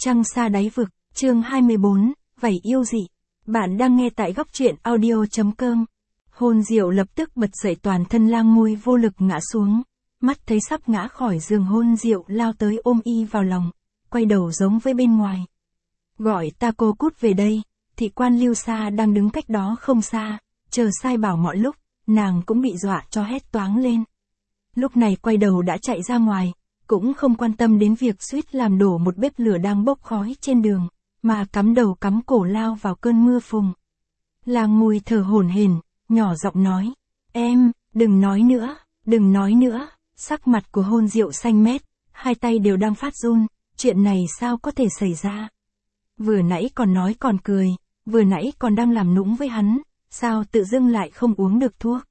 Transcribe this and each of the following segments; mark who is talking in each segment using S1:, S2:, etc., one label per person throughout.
S1: Trăng xa đáy vực, chương 24, vảy yêu dị. Bạn đang nghe tại góc truyện audio.com. Hôn Diệu lập tức bật dậy, toàn thân Lang Ngôi vô lực ngã xuống. Mắt thấy sắp ngã khỏi giường, Hôn Diệu lao tới ôm y vào lòng, quay đầu giống với bên ngoài. Gọi ta cô cút về đây. Thị quan Lưu Sa đang đứng cách đó không xa, chờ sai bảo mọi lúc, nàng cũng bị dọa cho hét toáng lên. Lúc này quay đầu đã chạy ra ngoài, cũng không quan tâm đến việc suýt làm đổ một bếp lửa đang bốc khói trên đường, mà cắm đầu cắm cổ lao vào cơn mưa phùn. Lang Ngôi thở hổn hển, nhỏ giọng nói, em, đừng nói nữa, đừng nói nữa. Sắc mặt của Hôn Diệu xanh mét, hai tay đều đang phát run, chuyện này sao có thể xảy ra? Vừa nãy còn nói còn cười, vừa nãy còn đang làm nũng với hắn, sao tự dưng lại không uống được thuốc?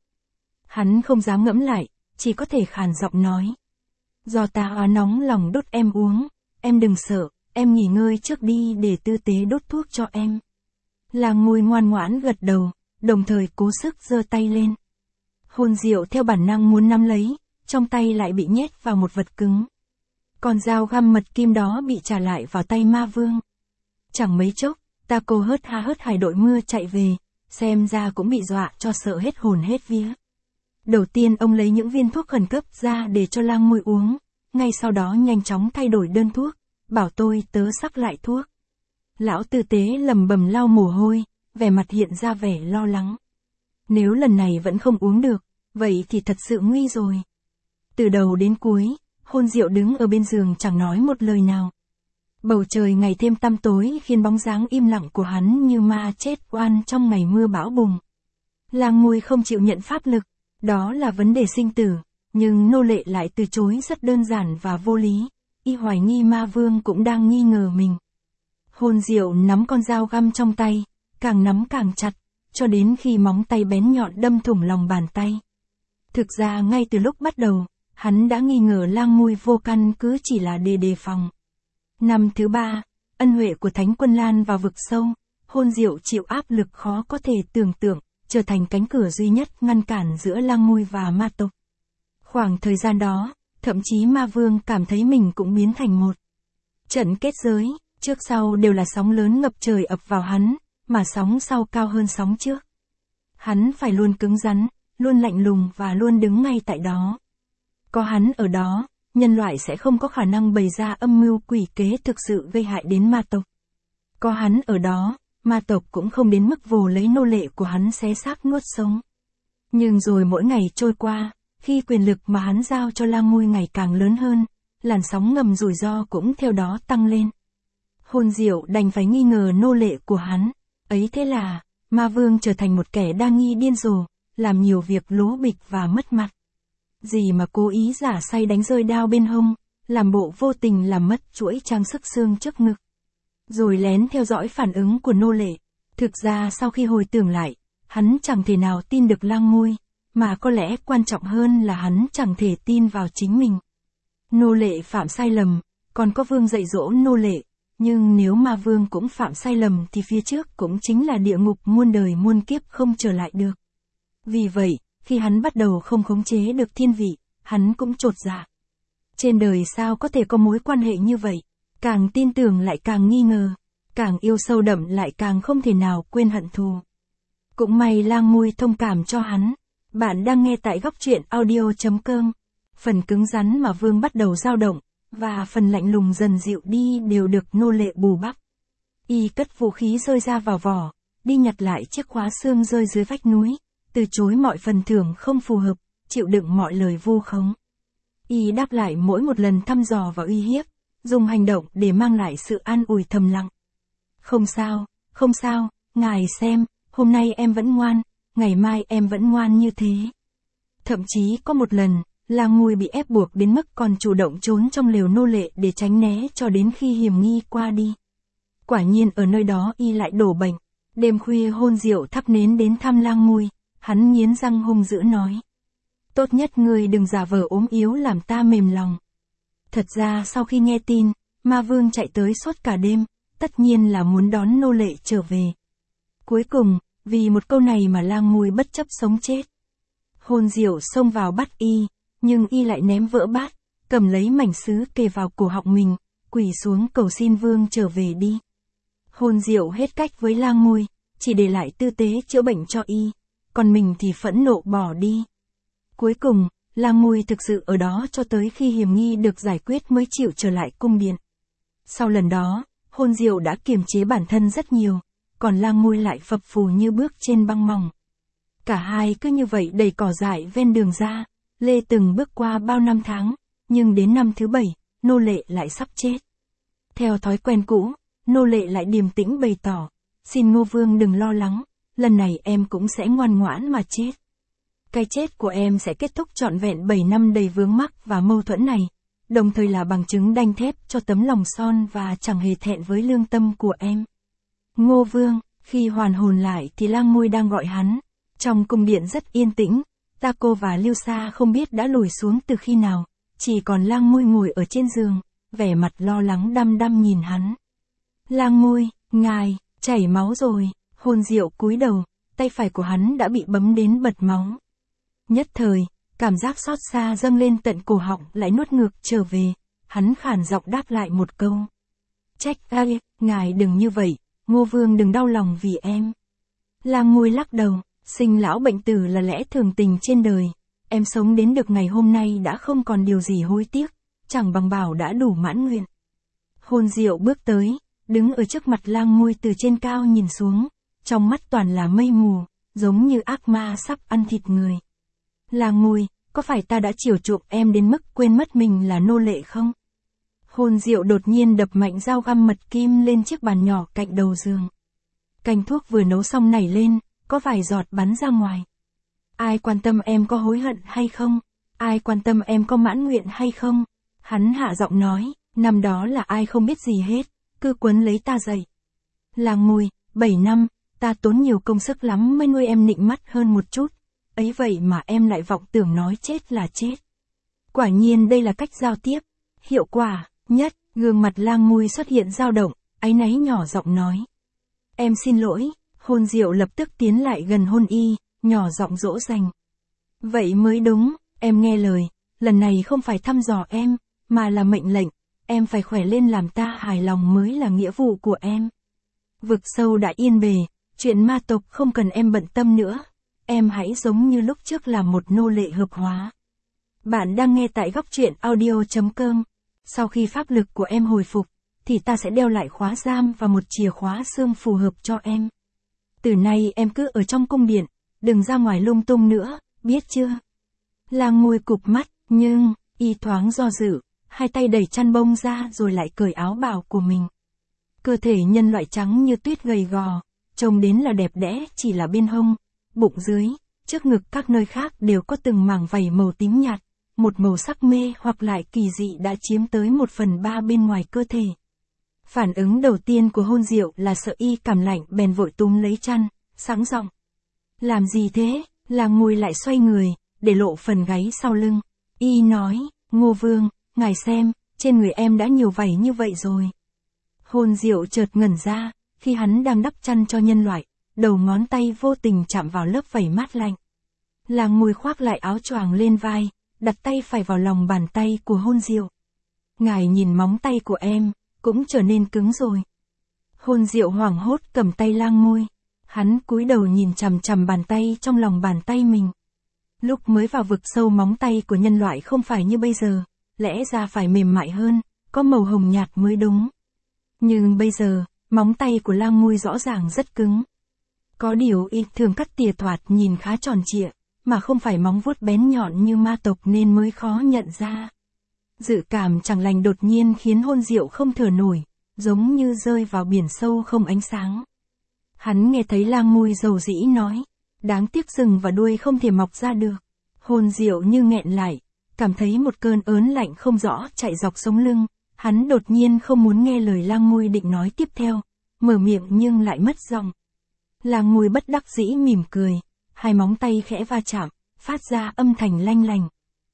S1: Hắn không dám ngẫm lại, chỉ có thể khàn giọng nói. Do ta nóng lòng đốt em uống, em đừng sợ, em nghỉ ngơi trước đi để tư tế đốt thuốc cho em. Lang Ngôi ngoan ngoãn gật đầu, đồng thời cố sức giơ tay lên. Hôn Diệu theo bản năng muốn nắm lấy, trong tay lại bị nhét vào một vật cứng. Con dao găm mật kim đó bị trả lại vào tay ma vương. Chẳng mấy chốc, ta cô hớt hải đội mưa chạy về, xem ra cũng bị dọa cho sợ hết hồn hết vía. Đầu tiên ông lấy những viên thuốc khẩn cấp ra để cho Lang Ngôi uống, ngay sau đó nhanh chóng thay đổi đơn thuốc, bảo tôi tớ sắc lại thuốc. Lão tư tế lầm bầm lau mồ hôi, vẻ mặt hiện ra vẻ lo lắng. Nếu lần này vẫn không uống được, vậy thì thật sự nguy rồi. Từ đầu đến cuối, Hôn Diệu đứng ở bên giường chẳng nói một lời nào. Bầu trời ngày thêm tăm tối khiến bóng dáng im lặng của hắn như ma chết oan trong ngày mưa bão bùng. Lang Ngôi không chịu nhận pháp lực, đó là vấn đề sinh tử, nhưng nô lệ lại từ chối rất đơn giản và vô lý, y hoài nghi ma vương cũng đang nghi ngờ mình. Hôn Diệu nắm con dao găm trong tay, càng nắm càng chặt, cho đến khi móng tay bén nhọn đâm thủng lòng bàn tay. Thực ra ngay từ lúc bắt đầu, hắn đã nghi ngờ Lang Ngôi vô căn cứ chỉ là để đề phòng. Năm thứ 3, ân huệ của Thánh Quân Lan vào vực sâu, Hôn Diệu chịu áp lực khó có thể tưởng tượng, trở thành cánh cửa duy nhất ngăn cản giữa Lang Ngôi và ma tộc. Khoảng thời gian đó, thậm chí ma vương cảm thấy mình cũng biến thành một trận kết giới, trước sau đều là sóng lớn ngập trời ập vào hắn, mà sóng sau cao hơn sóng trước. Hắn phải luôn cứng rắn, luôn lạnh lùng và luôn đứng ngay tại đó. Có hắn ở đó, nhân loại sẽ không có khả năng bày ra âm mưu quỷ kế thực sự gây hại đến ma tộc. Có hắn ở đó, ma tộc cũng không đến mức vồ lấy nô lệ của hắn xé xác nuốt sống. Nhưng rồi mỗi ngày trôi qua, khi quyền lực mà hắn giao cho Lang Ngôi ngày càng lớn hơn, làn sóng ngầm rủi ro cũng theo đó tăng lên. Hôn Diệu đành phải nghi ngờ nô lệ của hắn, ấy thế là, ma vương trở thành một kẻ đa nghi điên rồ, làm nhiều việc lố bịch và mất mặt. Gì mà cố ý giả say đánh rơi đao bên hông, làm bộ vô tình làm mất chuỗi trang sức xương trước ngực. Rồi lén theo dõi phản ứng của nô lệ. Thực ra sau khi hồi tưởng lại, hắn chẳng thể nào tin được Lang Ngôi, mà có lẽ quan trọng hơn là hắn chẳng thể tin vào chính mình. Nô lệ phạm sai lầm, còn có vương dạy dỗ nô lệ, nhưng nếu ma vương cũng phạm sai lầm thì phía trước cũng chính là địa ngục muôn đời muôn kiếp không trở lại được. Vì vậy, khi hắn bắt đầu không khống chế được thiên vị, hắn cũng chột dạ. Trên đời sao có thể có mối quan hệ như vậy? Càng tin tưởng lại càng nghi ngờ, càng yêu sâu đậm lại càng không thể nào quên hận thù. Cũng may Lang Ngôi thông cảm cho hắn. Bạn đang nghe tại góc truyện audio.com. Phần cứng rắn mà vương bắt đầu dao động, và phần lạnh lùng dần dịu đi đều được nô lệ bù đắp. Y cất vũ khí rơi ra vào vỏ, đi nhặt lại chiếc khóa xương rơi dưới vách núi, từ chối mọi phần thưởng không phù hợp, chịu đựng mọi lời vu khống. Y đáp lại mỗi một lần thăm dò và uy hiếp, dùng hành động để mang lại sự an ủi thầm lặng. Không sao, ngài xem, hôm nay em vẫn ngoan, ngày mai em vẫn ngoan như thế. Thậm chí có một lần, Lang Ngôi bị ép buộc đến mức còn chủ động trốn trong lều nô lệ để tránh né cho đến khi hiểm nghi qua đi. Quả nhiên ở nơi đó y lại đổ bệnh. Đêm khuya Hôn Diệu thắp nến đến thăm Lang Ngôi, hắn nghiến răng hung dữ nói. Tốt nhất ngươi đừng giả vờ ốm yếu làm ta mềm lòng. Thật ra sau khi nghe tin, ma vương chạy tới suốt cả đêm, tất nhiên là muốn đón nô lệ trở về. Cuối cùng, vì một câu này mà Lang Ngôi bất chấp sống chết. Hôn Diệu xông vào bắt y, nhưng y lại ném vỡ bát, cầm lấy mảnh sứ kề vào cổ họng mình, quỳ xuống cầu xin vương trở về đi. Hôn Diệu hết cách với Lang Ngôi, chỉ để lại tư tế chữa bệnh cho y, còn mình thì phẫn nộ bỏ đi. Cuối cùng, Lang Ngôi thực sự ở đó cho tới khi hiểm nghi được giải quyết mới chịu trở lại cung điện. Sau lần đó, Hôn Diệu đã kiềm chế bản thân rất nhiều, còn Lang Ngôi lại phập phù như bước trên băng mỏng. Cả hai cứ như vậy đầy cỏ dại ven đường ra, lê từng bước qua bao năm tháng, nhưng đến năm thứ 7, nô lệ lại sắp chết. Theo thói quen cũ, nô lệ lại điềm tĩnh bày tỏ, xin Ngô Vương đừng lo lắng, lần này em cũng sẽ ngoan ngoãn mà chết. Cái chết của em sẽ kết thúc trọn vẹn 7 năm đầy vướng mắc và mâu thuẫn này, đồng thời là bằng chứng đanh thép cho tấm lòng son và chẳng hề thẹn với lương tâm của em. Ngô Vương, khi hoàn hồn lại thì Lang Ngôi đang gọi hắn. Trong cung điện rất yên tĩnh, Taco và Lưu Sa không biết đã lùi xuống từ khi nào, chỉ còn Lang Ngôi ngồi ở trên giường, vẻ mặt lo lắng đăm đăm nhìn hắn. Lang Ngôi, ngài, chảy máu rồi. Hôn Diệu cúi đầu, tay phải của hắn đã bị bấm đến bật máu. Nhất thời, cảm giác xót xa dâng lên tận cổ họng lại nuốt ngược trở về, hắn khản giọng đáp lại một câu. Trách ai, ngài đừng như vậy, Ngô Vương đừng đau lòng vì em. Lang Ngôi lắc đầu, sinh lão bệnh tử là lẽ thường tình trên đời, em sống đến được ngày hôm nay đã không còn điều gì hối tiếc, chẳng bằng bảo đã đủ mãn nguyện. Hôn Diệu bước tới, đứng ở trước mặt Lang Ngôi từ trên cao nhìn xuống, trong mắt toàn là mây mù, giống như ác ma sắp ăn thịt người. Lang Ngôi, có phải ta đã chiều chuộng em đến mức quên mất mình là nô lệ không? Hôn Diệu đột nhiên đập mạnh dao găm mật kim lên chiếc bàn nhỏ cạnh đầu giường. Canh thuốc vừa nấu xong nảy lên, có vài giọt bắn ra ngoài. Ai quan tâm em có hối hận hay không? Ai quan tâm em có mãn nguyện hay không? Hắn hạ giọng nói, năm đó là ai không biết gì hết, cứ quấn lấy ta dậy. Lang Ngôi, 7 năm, ta tốn nhiều công sức lắm mới nuôi em nịnh mắt hơn một chút. Ấy vậy mà em lại vọng tưởng nói chết là chết. Quả nhiên đây là cách giao tiếp hiệu quả nhất. Gương mặt Lang Ngôi xuất hiện dao động, áy náy nhỏ giọng nói. Em xin lỗi. Hôn Diệu lập tức tiến lại gần hôn y, nhỏ giọng dỗ dành. Vậy mới đúng, em nghe lời, lần này không phải thăm dò em, mà là mệnh lệnh, em phải khỏe lên làm ta hài lòng mới là nghĩa vụ của em. Vực sâu đã yên bề, chuyện ma tộc không cần em bận tâm nữa, em hãy giống như lúc trước là một nô lệ hợp hóa. Bạn đang nghe tại góc truyện audio.com. Sau khi pháp lực của em hồi phục, thì ta sẽ đeo lại khóa giam và một chìa khóa xương phù hợp cho em. Từ nay em cứ ở trong cung điện, đừng ra ngoài lung tung nữa, biết chưa? Lang Ngôi cụp mắt, nhưng, y thoáng do dự, hai tay đẩy chăn bông ra rồi lại cởi áo bào của mình. Cơ thể nhân loại trắng như tuyết gầy gò, trông đến là đẹp đẽ chỉ là bên hông, bụng dưới, trước ngực các nơi khác đều có từng mảng vảy màu tím nhạt, một màu sắc mê hoặc lại kỳ dị đã chiếm tới 1/3 bên ngoài cơ thể. Phản ứng đầu tiên của Hôn Diệu là sợ y cảm lạnh bèn vội túm lấy chăn, sáng giọng. Làm gì thế? Lang Ngôi lại xoay người, để lộ phần gáy sau lưng. Y nói, Ngô Vương, ngài xem, trên người em đã nhiều vảy như vậy rồi. Hôn Diệu chợt ngẩn ra, khi hắn đang đắp chăn cho nhân loại, đầu ngón tay vô tình chạm vào lớp vảy mát lạnh. Lang Ngôi khoác lại áo choàng lên vai, đặt tay phải vào lòng bàn tay của Hôn Diệu. Ngài nhìn móng tay của em, cũng trở nên cứng rồi. Hôn Diệu hoảng hốt cầm tay Lang Ngôi. Hắn cúi đầu nhìn chằm chằm bàn tay trong lòng bàn tay mình. Lúc mới vào vực sâu móng tay của nhân loại không phải như bây giờ, lẽ ra phải mềm mại hơn, có màu hồng nhạt mới đúng. Nhưng bây giờ, móng tay của Lang Ngôi rõ ràng rất cứng. Có điều y thường cắt tỉa thoạt nhìn khá tròn trịa, mà không phải móng vuốt bén nhọn như ma tộc nên mới khó nhận ra. Dự cảm chẳng lành đột nhiên khiến Hôn Diệu không thở nổi, giống như rơi vào biển sâu không ánh sáng. Hắn nghe thấy Lang Ngôi dầu dĩ nói, đáng tiếc sừng và đuôi không thể mọc ra được. Hôn Diệu như nghẹn lại, cảm thấy một cơn ớn lạnh không rõ chạy dọc sống lưng, hắn đột nhiên không muốn nghe lời Lang Ngôi định nói tiếp theo, mở miệng nhưng lại mất giọng. Lang Ngôi bất đắc dĩ mỉm cười, hai móng tay khẽ va chạm, phát ra âm thanh lanh lành.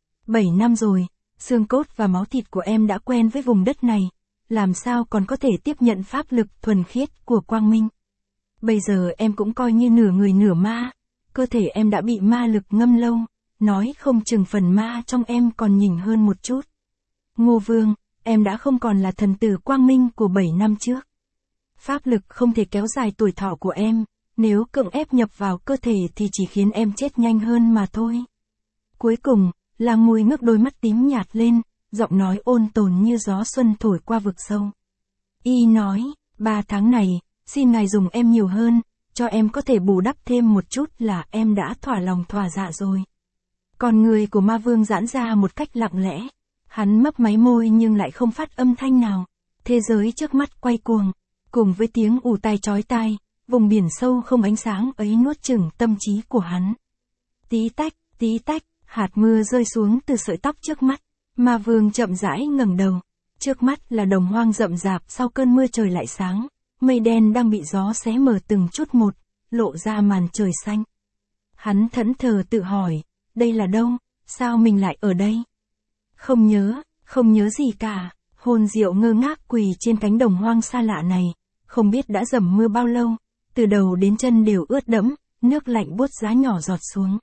S1: 7 năm rồi, xương cốt và máu thịt của em đã quen với vùng đất này, làm sao còn có thể tiếp nhận pháp lực thuần khiết của Quang Minh. Bây giờ em cũng coi như nửa người nửa ma, cơ thể em đã bị ma lực ngâm lâu, nói không chừng phần ma trong em còn nhỉnh hơn một chút. Ngô Vương, em đã không còn là thần tử quang minh của 7 năm trước. Pháp lực không thể kéo dài tuổi thọ của em, nếu cưỡng ép nhập vào cơ thể thì chỉ khiến em chết nhanh hơn mà thôi. Cuối cùng, Lang Ngui ngước đôi mắt tím nhạt lên, giọng nói ôn tồn như gió xuân thổi qua vực sâu. Y nói, 3 tháng này, xin ngài dùng em nhiều hơn, cho em có thể bù đắp thêm một chút là em đã thỏa lòng thỏa dạ rồi. Con người của ma vương giãn ra một cách lặng lẽ. Hắn mấp máy môi nhưng lại không phát âm thanh nào. Thế giới trước mắt quay cuồng. Cùng với tiếng ù tai chói tai, vùng biển sâu không ánh sáng ấy nuốt chửng tâm trí của hắn. Tí tách, hạt mưa rơi xuống từ sợi tóc trước mắt. Ma vương chậm rãi ngẩng đầu. Trước mắt là đồng hoang rậm rạp, sau cơn mưa trời lại sáng. Mây đen đang bị gió xé mở từng chút một, lộ ra màn trời xanh. Hắn thẫn thờ tự hỏi, đây là đâu, sao mình lại ở đây? Không nhớ gì cả. Hồn Diệu ngơ ngác quỳ trên cánh đồng hoang xa lạ này, không biết đã dầm mưa bao lâu, từ đầu đến chân đều ướt đẫm, nước lạnh buốt giá nhỏ giọt xuống.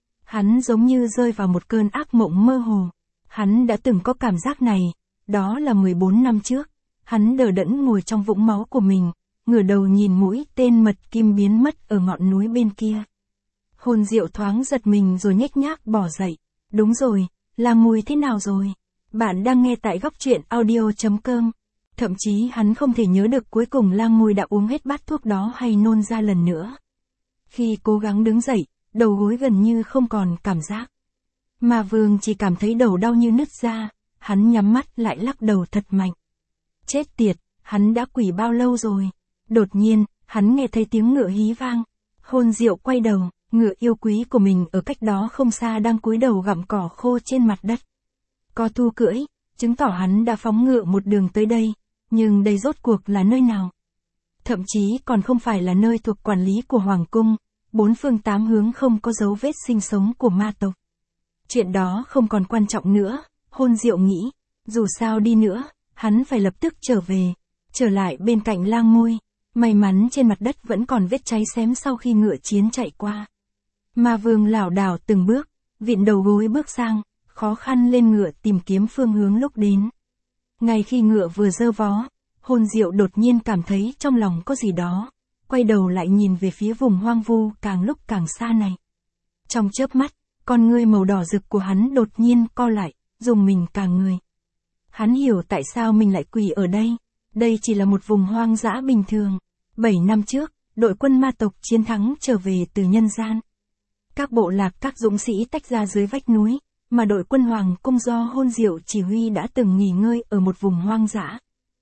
S1: Hắn giống như rơi vào một cơn ác mộng mơ hồ. Hắn đã từng có cảm giác này, đó là 14 năm trước. Hắn đờ đẫn ngồi trong vũng máu của mình, ngửa đầu nhìn mũi tên mật kim biến mất ở ngọn núi bên kia. Hồn Diệu thoáng giật mình rồi nhếch nhác bỏ dậy. Đúng rồi, Lang Ngui thế nào rồi? Bạn đang nghe tại góc truyện audio.com. Thậm chí hắn không thể nhớ được cuối cùng Lang Ngui đã uống hết bát thuốc đó hay nôn ra lần nữa. Khi cố gắng đứng dậy, đầu gối gần như không còn cảm giác. Ma vương chỉ cảm thấy đầu đau như nứt ra, hắn nhắm mắt lại lắc đầu thật mạnh. Chết tiệt, hắn đã quỳ bao lâu rồi? Đột nhiên, hắn nghe thấy tiếng ngựa hí vang. Hồn Diệu quay đầu, ngựa yêu quý của mình ở cách đó không xa đang cúi đầu gặm cỏ khô trên mặt đất. Có thu cưỡi, chứng tỏ hắn đã phóng ngựa một đường tới đây, nhưng đây rốt cuộc là nơi nào? Thậm chí còn không phải là nơi thuộc quản lý của Hoàng cung, 4 phương 8 hướng không có dấu vết sinh sống của ma tộc. Chuyện đó không còn quan trọng nữa, Hồn Diệu nghĩ, dù sao đi nữa, hắn phải lập tức trở lại bên cạnh Lang Ngui. May mắn trên mặt đất vẫn còn vết cháy xém sau khi ngựa chiến chạy qua. Ma vương lảo đảo từng bước, vịn đầu gối bước sang, khó khăn lên ngựa tìm kiếm phương hướng lúc đến. Ngay khi ngựa vừa giơ vó, Hồn Diệu đột nhiên cảm thấy trong lòng có gì đó, quay đầu lại nhìn về phía vùng hoang vu càng lúc càng xa này. Trong chớp mắt, con ngươi màu đỏ rực của hắn đột nhiên co lại, rùng mình cả người. Hắn hiểu tại sao mình lại quỳ ở đây. Đây chỉ là một vùng hoang dã bình thường. 7 năm trước, đội quân ma tộc chiến thắng trở về từ nhân gian. Các bộ lạc các dũng sĩ tách ra dưới vách núi, mà đội quân Hoàng cung do Hồn Diệu chỉ huy đã từng nghỉ ngơi ở một vùng hoang dã.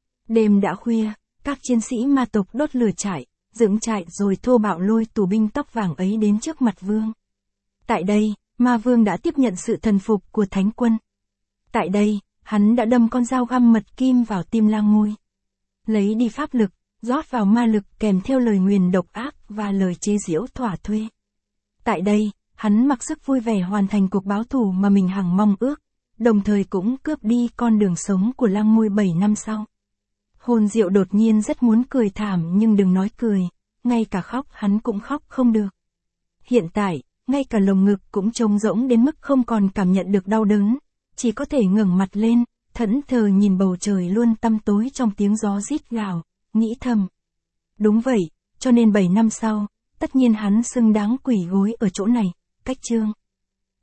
S1: Đêm đã khuya, các chiến sĩ ma tộc đốt lửa trại, dựng trại rồi thô bạo lôi tù binh tóc vàng ấy đến trước mặt vương. Tại đây, ma vương đã tiếp nhận sự thần phục của thánh quân. Tại đây, hắn đã đâm con dao găm mật kim vào tim Lang Ngui. Lấy đi pháp lực, rót vào ma lực kèm theo lời nguyền độc ác và lời chế giễu thỏa thuê. Tại đây, hắn mặc sức vui vẻ hoàn thành cuộc báo thù mà mình hằng mong ước, đồng thời cũng cướp đi con đường sống của Lang Ngui 7 năm sau. Hồn Diệu đột nhiên rất muốn cười thảm nhưng đừng nói cười, ngay cả khóc hắn cũng khóc không được. Hiện tại, ngay cả lồng ngực cũng trống rỗng đến mức không còn cảm nhận được đau đớn, chỉ có thể ngẩng mặt lên, thẫn thờ nhìn bầu trời luôn tăm tối trong tiếng gió rít gào, nghĩ thầm. Đúng vậy, cho nên 7 năm sau, tất nhiên hắn xứng đáng quỳ gối ở chỗ này, cách chương.